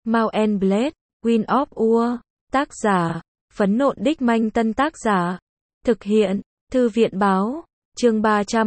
Mount and Blade, Wind of War, tác giả, Phấn Nộn Đích Manh Tân tác giả, thực hiện, Thư viện báo, chương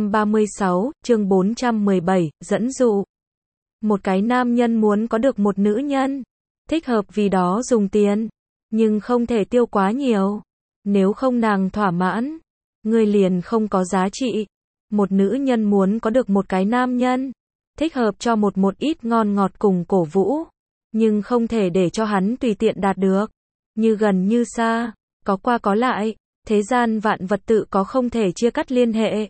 336, chương 417, dẫn dụ. Một cái nam nhân muốn có được một nữ nhân, thích hợp vì đó dùng tiền, nhưng không thể tiêu quá nhiều. Nếu không nàng thỏa mãn, người liền không có giá trị. Một nữ nhân muốn có được một cái nam nhân, thích hợp cho một ít ngon ngọt cùng cổ vũ, nhưng không thể để cho hắn tùy tiện đạt được. Như gần như xa, có qua có lại, thế gian vạn vật tự có không thể chia cắt liên hệ.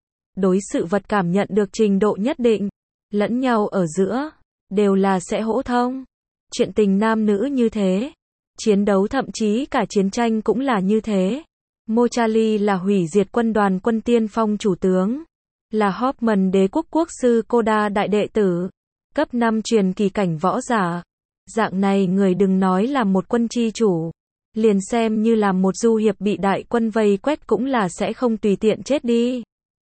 Đối sự vật cảm nhận được trình độ nhất định, lẫn nhau ở giữa, đều là sẽ hỗ thông. Chuyện tình nam nữ như thế, chiến đấu thậm chí cả chiến tranh cũng là như thế. Mochali là hủy diệt quân đoàn quân tiên phong chủ tướng, là Hoffman đế quốc quốc sư Koda đại đệ tử, cấp 5 truyền kỳ cảnh võ giả. Dạng này người đừng nói là một quân chi chủ, liền xem như là một du hiệp bị đại quân vây quét cũng là sẽ không tùy tiện chết đi.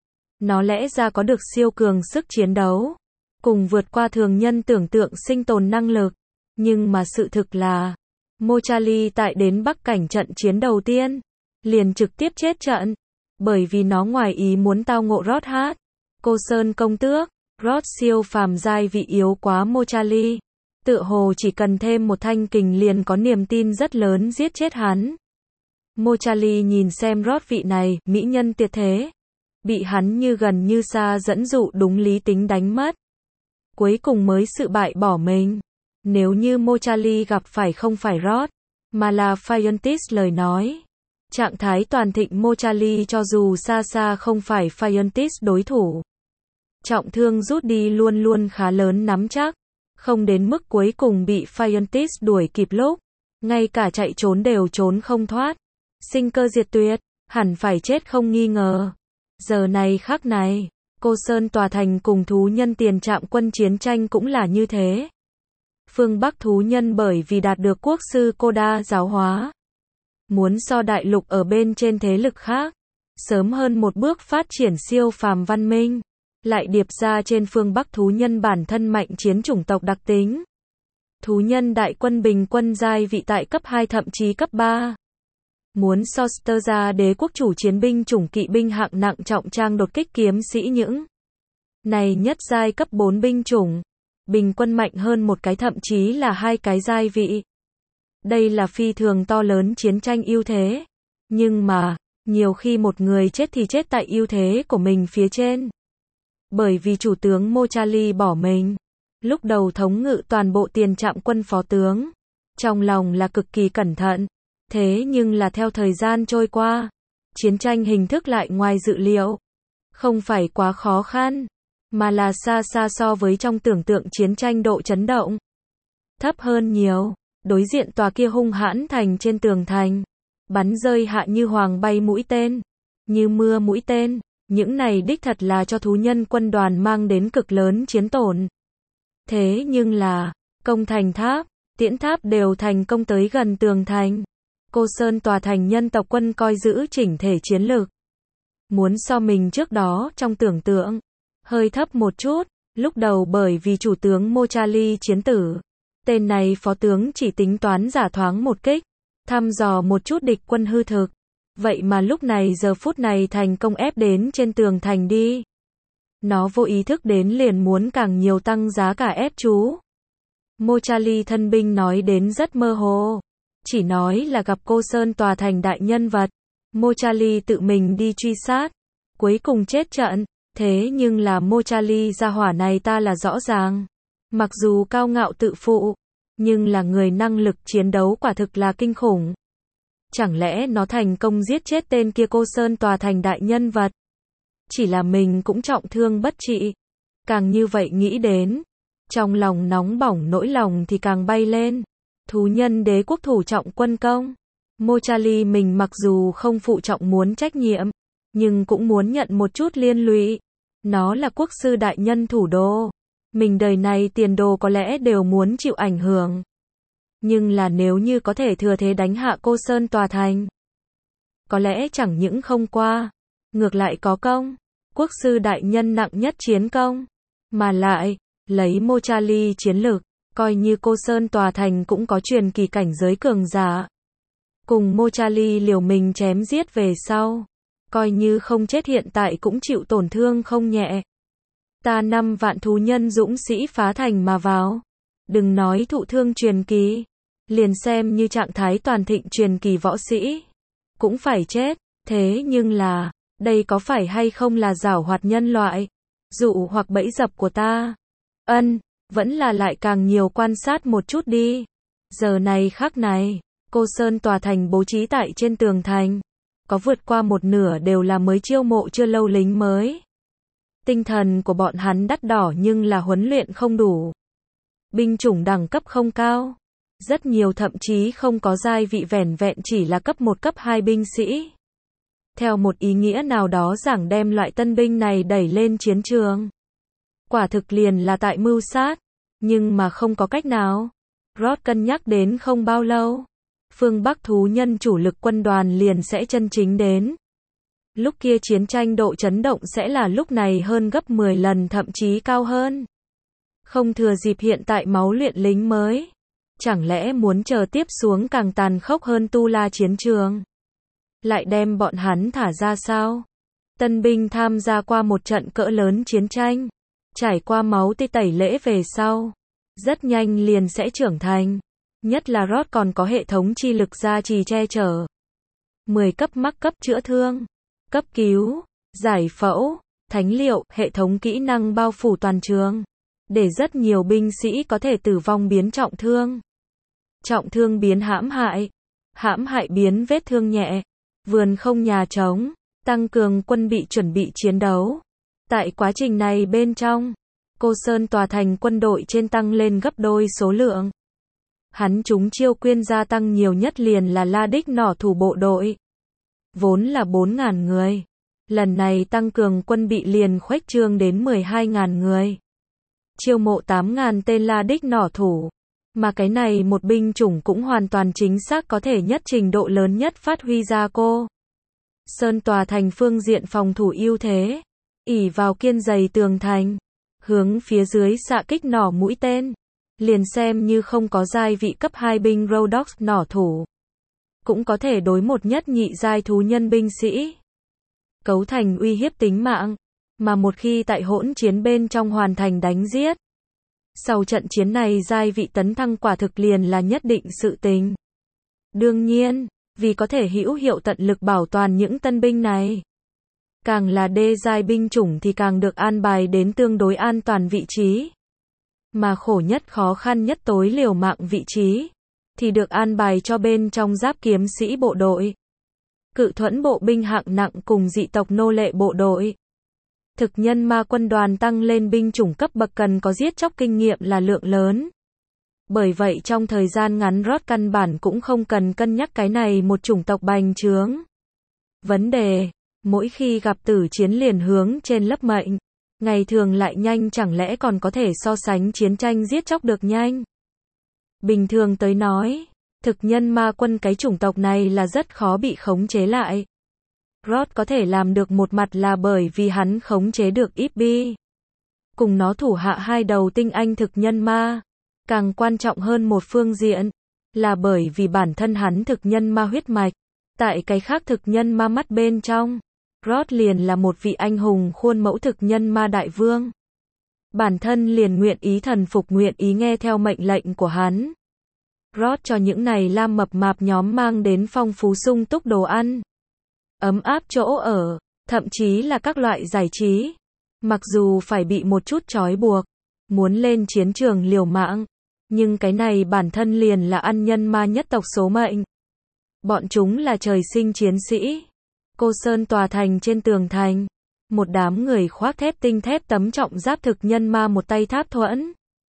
Nó lẽ ra có được siêu cường sức chiến đấu, cùng vượt qua thường nhân tưởng tượng sinh tồn năng lực. Nhưng mà sự thực là, Mochali tại đến Bắc cảnh trận chiến đầu tiên, liền trực tiếp chết trận, bởi vì nó ngoài ý muốn tao ngộ Rothat, Cô Sơn công tước. Rot siêu phàm giai vị yếu quá Mochali, tựa hồ chỉ cần thêm một thanh kình liền có niềm tin rất lớn giết chết hắn. Mochali nhìn xem Rot vị này, mỹ nhân tuyệt thế, bị hắn như gần như xa dẫn dụ đúng lý tính đánh mất. Cuối cùng mới sự bại bỏ mình. Nếu như Mochali gặp phải không phải Rot, mà là Phiontis lời nói, trạng thái toàn thịnh Mochali cho dù xa xa không phải Phiontis đối thủ. Trọng thương rút đi luôn luôn khá lớn nắm chắc, không đến mức cuối cùng bị Phiontis đuổi kịp lúc, ngay cả chạy trốn đều trốn không thoát. Sinh cơ diệt tuyệt, hẳn phải chết không nghi ngờ. Giờ này khắc này, Cô Sơn tòa thành cùng thú nhân tiền trạm quân chiến tranh cũng là như thế. Phương Bắc thú nhân bởi vì đạt được quốc sư Koda giáo hóa, muốn so đại lục ở bên trên thế lực khác, sớm hơn một bước phát triển siêu phàm văn minh, lại điệp ra trên phương Bắc thú nhân bản thân mạnh chiến chủng tộc đặc tính. Thú nhân đại quân bình quân giai vị tại cấp 2 thậm chí cấp 3. Muốn so Sterza đế quốc chủ chiến binh chủng kỵ binh hạng nặng trọng trang đột kích kiếm sĩ những này nhất giai cấp 4 binh chủng, bình quân mạnh hơn một cái thậm chí là hai cái giai vị. Đây là phi thường to lớn chiến tranh ưu thế. Nhưng mà, nhiều khi một người chết thì chết tại ưu thế của mình phía trên. Bởi vì chủ tướng Mochali bỏ mình, lúc đầu thống ngự toàn bộ tiền trạm quân phó tướng, trong lòng là cực kỳ cẩn thận. Thế nhưng là theo thời gian trôi qua, chiến tranh hình thức lại ngoài dự liệu. Không phải quá khó khăn, mà là xa xa so với trong tưởng tượng chiến tranh độ chấn động. Thấp hơn nhiều, đối diện tòa kia hung hãn thành trên tường thành, bắn rơi hạ như hoàng bay mũi tên, như mưa mũi tên, những này đích thật là cho thú nhân quân đoàn mang đến cực lớn chiến tổn. Thế nhưng là, công thành tháp, tiễn tháp đều thành công tới gần tường thành. Cô Sơn tòa thành nhân tộc quân coi giữ chỉnh thể chiến lược. Muốn so mình trước đó trong tưởng tượng, hơi thấp một chút, lúc đầu bởi vì chủ tướng Mochali chiến tử. Tên này phó tướng chỉ tính toán giả thoáng một kích, thăm dò một chút địch quân hư thực. Vậy mà lúc này giờ phút này thành công ép đến trên tường thành đi. Nó vô ý thức đến liền muốn càng nhiều tăng giá cả ép chú. Mochali thân binh nói đến rất mơ hồ. Chỉ nói là gặp Cô Sơn tòa thành đại nhân vật. Mochali tự mình đi truy sát. Cuối cùng chết trận. Thế nhưng là Mochali gia hỏa này ta là rõ ràng. Mặc dù cao ngạo tự phụ, nhưng là người năng lực chiến đấu quả thực là kinh khủng. Chẳng lẽ nó thành công giết chết tên kia Cô Sơn tòa thành đại nhân vật? Chỉ là mình cũng trọng thương bất trị. Càng như vậy nghĩ đến, trong lòng nóng bỏng nỗi lòng thì càng bay lên. Thú nhân đế quốc thủ trọng quân công. Mochali mình mặc dù không phụ trọng muốn trách nhiệm, nhưng cũng muốn nhận một chút liên lụy. Nó là quốc sư đại nhân thủ đô. Mình đời này tiền đồ có lẽ đều muốn chịu ảnh hưởng. Nhưng là nếu như có thể thừa thế đánh hạ Cô Sơn tòa thành, có lẽ chẳng những không qua, ngược lại có công. Quốc sư đại nhân nặng nhất chiến công, mà lại, lấy Mochali chiến lược, Coi như Cô Sơn Tòa Thành cũng có truyền kỳ cảnh giới cường giả. Cùng Mochali liều mình chém giết về sau. Coi như không chết hiện tại cũng chịu tổn thương không nhẹ. Ta 5 vạn thú nhân dũng sĩ phá thành mà vào. Đừng nói thụ thương truyền kỳ. Liền xem như trạng thái toàn thịnh truyền kỳ võ sĩ. Cũng phải chết. Thế nhưng là, đây có phải hay không là giảo hoạt nhân loại? Dụ hoặc bẫy dập của ta? Vẫn là lại càng nhiều quan sát một chút đi. Giờ này khắc này, Cô Sơn Tòa Thành bố trí tại trên tường thành. Có vượt qua một nửa đều là mới chiêu mộ chưa lâu lính mới. Tinh thần của bọn hắn đắt đỏ nhưng là huấn luyện không đủ. Binh chủng đẳng cấp không cao. Rất nhiều thậm chí không có giai vị vẻn vẹn chỉ là cấp 1 cấp 2 binh sĩ. Theo một ý nghĩa nào đó giảng đem loại tân binh này đẩy lên chiến trường. Quả thực liền là tại mưu sát. Nhưng mà không có cách nào. Rod cân nhắc đến không bao lâu. Phương Bắc thú nhân chủ lực quân đoàn liền sẽ chân chính đến. Lúc kia chiến tranh độ chấn động sẽ là lúc này hơn gấp 10 lần thậm chí cao hơn. Không thừa dịp hiện tại máu luyện lính mới. Chẳng lẽ muốn chờ tiếp xuống càng tàn khốc hơn Tu La chiến trường? Lại đem bọn hắn thả ra sao? Tân binh tham gia qua một trận cỡ lớn chiến tranh. Trải qua máu tẩy lễ về sau. Rất nhanh liền sẽ trưởng thành. Nhất là Rod còn có hệ thống chi lực gia trì che chở. 10 cấp mắc cấp chữa thương. Cấp cứu, giải phẫu, thánh liệu, hệ thống kỹ năng bao phủ toàn trường. Để rất nhiều binh sĩ có thể tử vong biến trọng thương. Trọng thương biến hãm hại biến vết thương nhẹ. Vườn không nhà trống, tăng cường quân bị chuẩn bị chiến đấu. Tại quá trình này bên trong, Cô Sơn Tòa Thành quân đội trên tăng lên gấp đôi số lượng. Hắn chúng chiêu quyên gia tăng nhiều nhất liền là La Đích nỏ thủ bộ đội. Vốn là 4.000 người. Lần này tăng cường quân bị liền khuếch trương đến 12.000 người. Chiêu mộ 8.000 tên La Đích nỏ thủ. Mà cái này một binh chủng cũng hoàn toàn chính xác có thể nhất trình độ lớn nhất phát huy ra Cô Sơn Tòa Thành phương diện phòng thủ ưu thế. Ỷ vào kiên dày tường thành. Hướng phía dưới xạ kích nỏ mũi tên. Liền xem như không có giai vị cấp 2 binh Rhodox nỏ thủ. Cũng có thể đối một nhất nhị giai thú nhân binh sĩ. Cấu thành uy hiếp tính mạng. Mà một khi tại hỗn chiến bên trong hoàn thành đánh giết. Sau trận chiến này giai vị tấn thăng quả thực liền là nhất định sự tình. Đương nhiên, vì có thể hữu hiệu tận lực bảo toàn những tân binh này. Càng là đê giai binh chủng thì càng được an bài đến tương đối an toàn vị trí. Mà khổ nhất khó khăn nhất tối liều mạng vị trí. Thì được an bài cho bên trong giáp kiếm sĩ bộ đội. Cự thuẫn bộ binh hạng nặng cùng dị tộc nô lệ bộ đội. Thực nhân ma quân đoàn tăng lên binh chủng cấp bậc cần có giết chóc kinh nghiệm là lượng lớn. Bởi vậy trong thời gian ngắn Rod căn bản cũng không cần cân nhắc cái này một chủng tộc bành trướng. Vấn đề, mỗi khi gặp tử chiến liền hướng trên lấp mệnh. Ngày thường lại nhanh chẳng lẽ còn có thể so sánh chiến tranh giết chóc được nhanh. Bình thường tới nói, thực nhân ma quân cái chủng tộc này là rất khó bị khống chế lại. Rod có thể làm được một mặt là bởi vì hắn khống chế được Ibbi. Cùng nó thủ hạ hai đầu tinh anh thực nhân ma. Càng quan trọng hơn một phương diện, là bởi vì bản thân hắn thực nhân ma huyết mạch. Tại cái khác thực nhân ma mắt bên trong, Rod liền là một vị anh hùng khuôn mẫu thực nhân ma đại vương. Bản thân liền nguyện ý thần phục nguyện ý nghe theo mệnh lệnh của hắn. Rod cho những này lam mập mạp nhóm mang đến phong phú sung túc đồ ăn. Ấm áp chỗ ở, thậm chí là các loại giải trí. Mặc dù phải bị một chút trói buộc, muốn lên chiến trường liều mạng, nhưng cái này bản thân liền là ăn nhân ma nhất tộc số mệnh. Bọn chúng là trời sinh chiến sĩ. Cô Sơn Tòa Thành trên tường thành, một đám người khoác thép tinh thép tấm trọng giáp thực nhân ma một tay tháp thuẫn,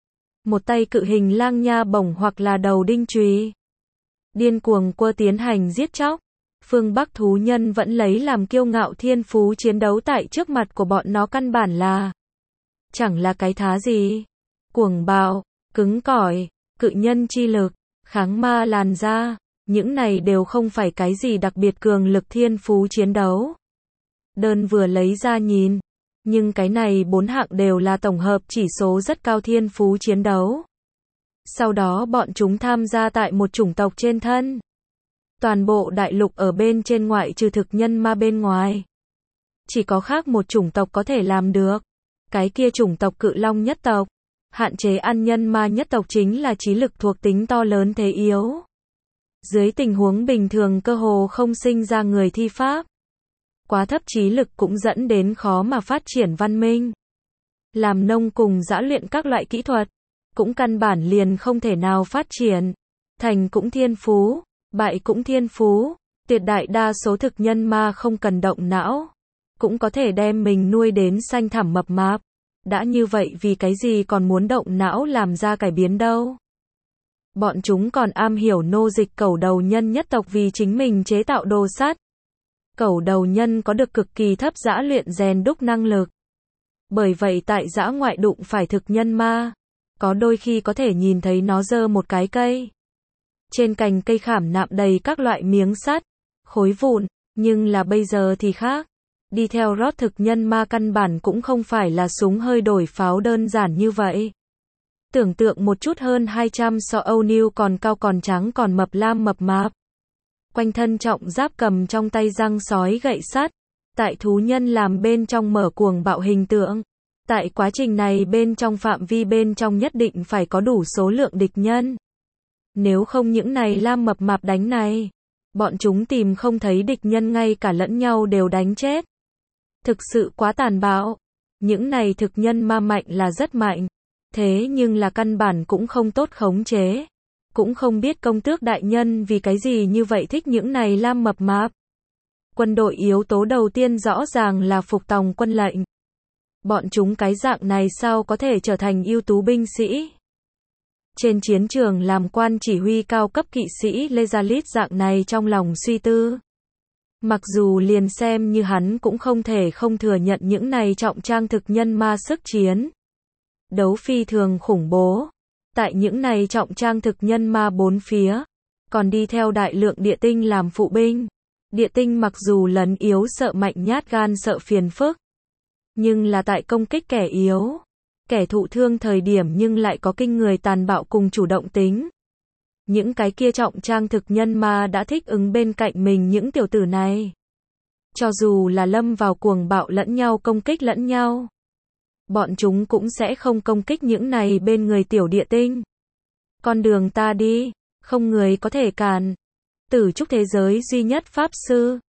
một tay cự hình lang nha bổng hoặc là đầu đinh chùy. Điên cuồng quơ tiến hành giết chóc. Phương Bắc thú nhân vẫn lấy làm kiêu ngạo thiên phú chiến đấu tại trước mặt của bọn nó căn bản là chẳng là cái thá gì. Cuồng bạo, cứng cỏi, cự nhân chi lực, kháng ma làn da, những này đều không phải cái gì đặc biệt cường lực thiên phú chiến đấu. Đơn vừa lấy ra nhìn, nhưng cái này 4 hạng đều là tổng hợp chỉ số rất cao thiên phú chiến đấu. Sau đó bọn chúng tham gia tại một chủng tộc trên thân. Toàn bộ đại lục ở bên trên ngoại trừ thực nhân ma bên ngoài. Chỉ có khác một chủng tộc có thể làm được. Cái kia chủng tộc Cự Long nhất tộc. Hạn chế ăn nhân ma nhất tộc chính là trí lực thuộc tính to lớn thế yếu. Dưới tình huống bình thường cơ hồ không sinh ra người thi pháp. Quá thấp trí lực cũng dẫn đến khó mà phát triển văn minh. Làm nông cùng dã luyện các loại kỹ thuật, cũng căn bản liền không thể nào phát triển. Thành cũng thiên phú, bại cũng thiên phú, tuyệt đại đa số thực nhân ma không cần động não, cũng có thể đem mình nuôi đến xanh thẳm mập mạp. Đã như vậy vì cái gì còn muốn động não làm ra cải biến đâu? Bọn chúng còn am hiểu nô dịch cẩu đầu nhân nhất tộc vì chính mình chế tạo đồ sắt. Cẩu đầu nhân có được cực kỳ thấp dã luyện rèn đúc năng lực. Bởi vậy tại dã ngoại đụng phải thực nhân ma, có đôi khi có thể nhìn thấy nó giơ một cái cây. Trên cành cây khảm nạm đầy các loại miếng sắt, khối vụn, nhưng là bây giờ thì khác. Đi theo rót thực nhân ma căn bản cũng không phải là súng hơi đổi pháo đơn giản như vậy. Tưởng tượng một chút hơn 200 so Âu Niu còn cao còn trắng còn mập lam mập mạp. Quanh thân trọng giáp cầm trong tay răng sói gậy sắt. Tại thú nhân làm bên trong mở cuồng bạo hình tượng. Tại quá trình này bên trong phạm vi bên trong nhất định phải có đủ số lượng địch nhân. Nếu không những này lam mập mạp đánh này, bọn chúng tìm không thấy địch nhân ngay cả lẫn nhau đều đánh chết. Thực sự quá tàn bạo. Những này thực nhân ma mạnh là rất mạnh. Thế nhưng là căn bản cũng không tốt khống chế. Cũng không biết công tước đại nhân vì cái gì như vậy thích những này lam mập mạp. Quân đội yếu tố đầu tiên rõ ràng là phục tòng quân lệnh. Bọn chúng cái dạng này sao có thể trở thành ưu tú binh sĩ? Trên chiến trường làm quan chỉ huy cao cấp kỵ sĩ Lezalit dạng này trong lòng suy tư. Mặc dù liền xem như hắn cũng không thể không thừa nhận những này trọng trang thực nhân ma sức chiến. Đấu phi thường khủng bố. Tại những này trọng trang thực nhân ma bốn phía, còn đi theo đại lượng địa tinh làm phụ binh. Địa tinh mặc dù lấn yếu sợ mạnh nhát gan sợ phiền phức, nhưng là tại công kích kẻ yếu, kẻ thụ thương thời điểm nhưng lại có kinh người tàn bạo cùng chủ động tính. Những cái kia trọng trang thực nhân ma đã thích ứng bên cạnh mình những tiểu tử này. Cho dù là lâm vào cuồng bạo lẫn nhau công kích lẫn nhau, bọn chúng cũng sẽ không công kích những này bên người tiểu địa tinh. Con đường ta đi, không người có thể cản. Tử trúc thế giới duy nhất pháp sư,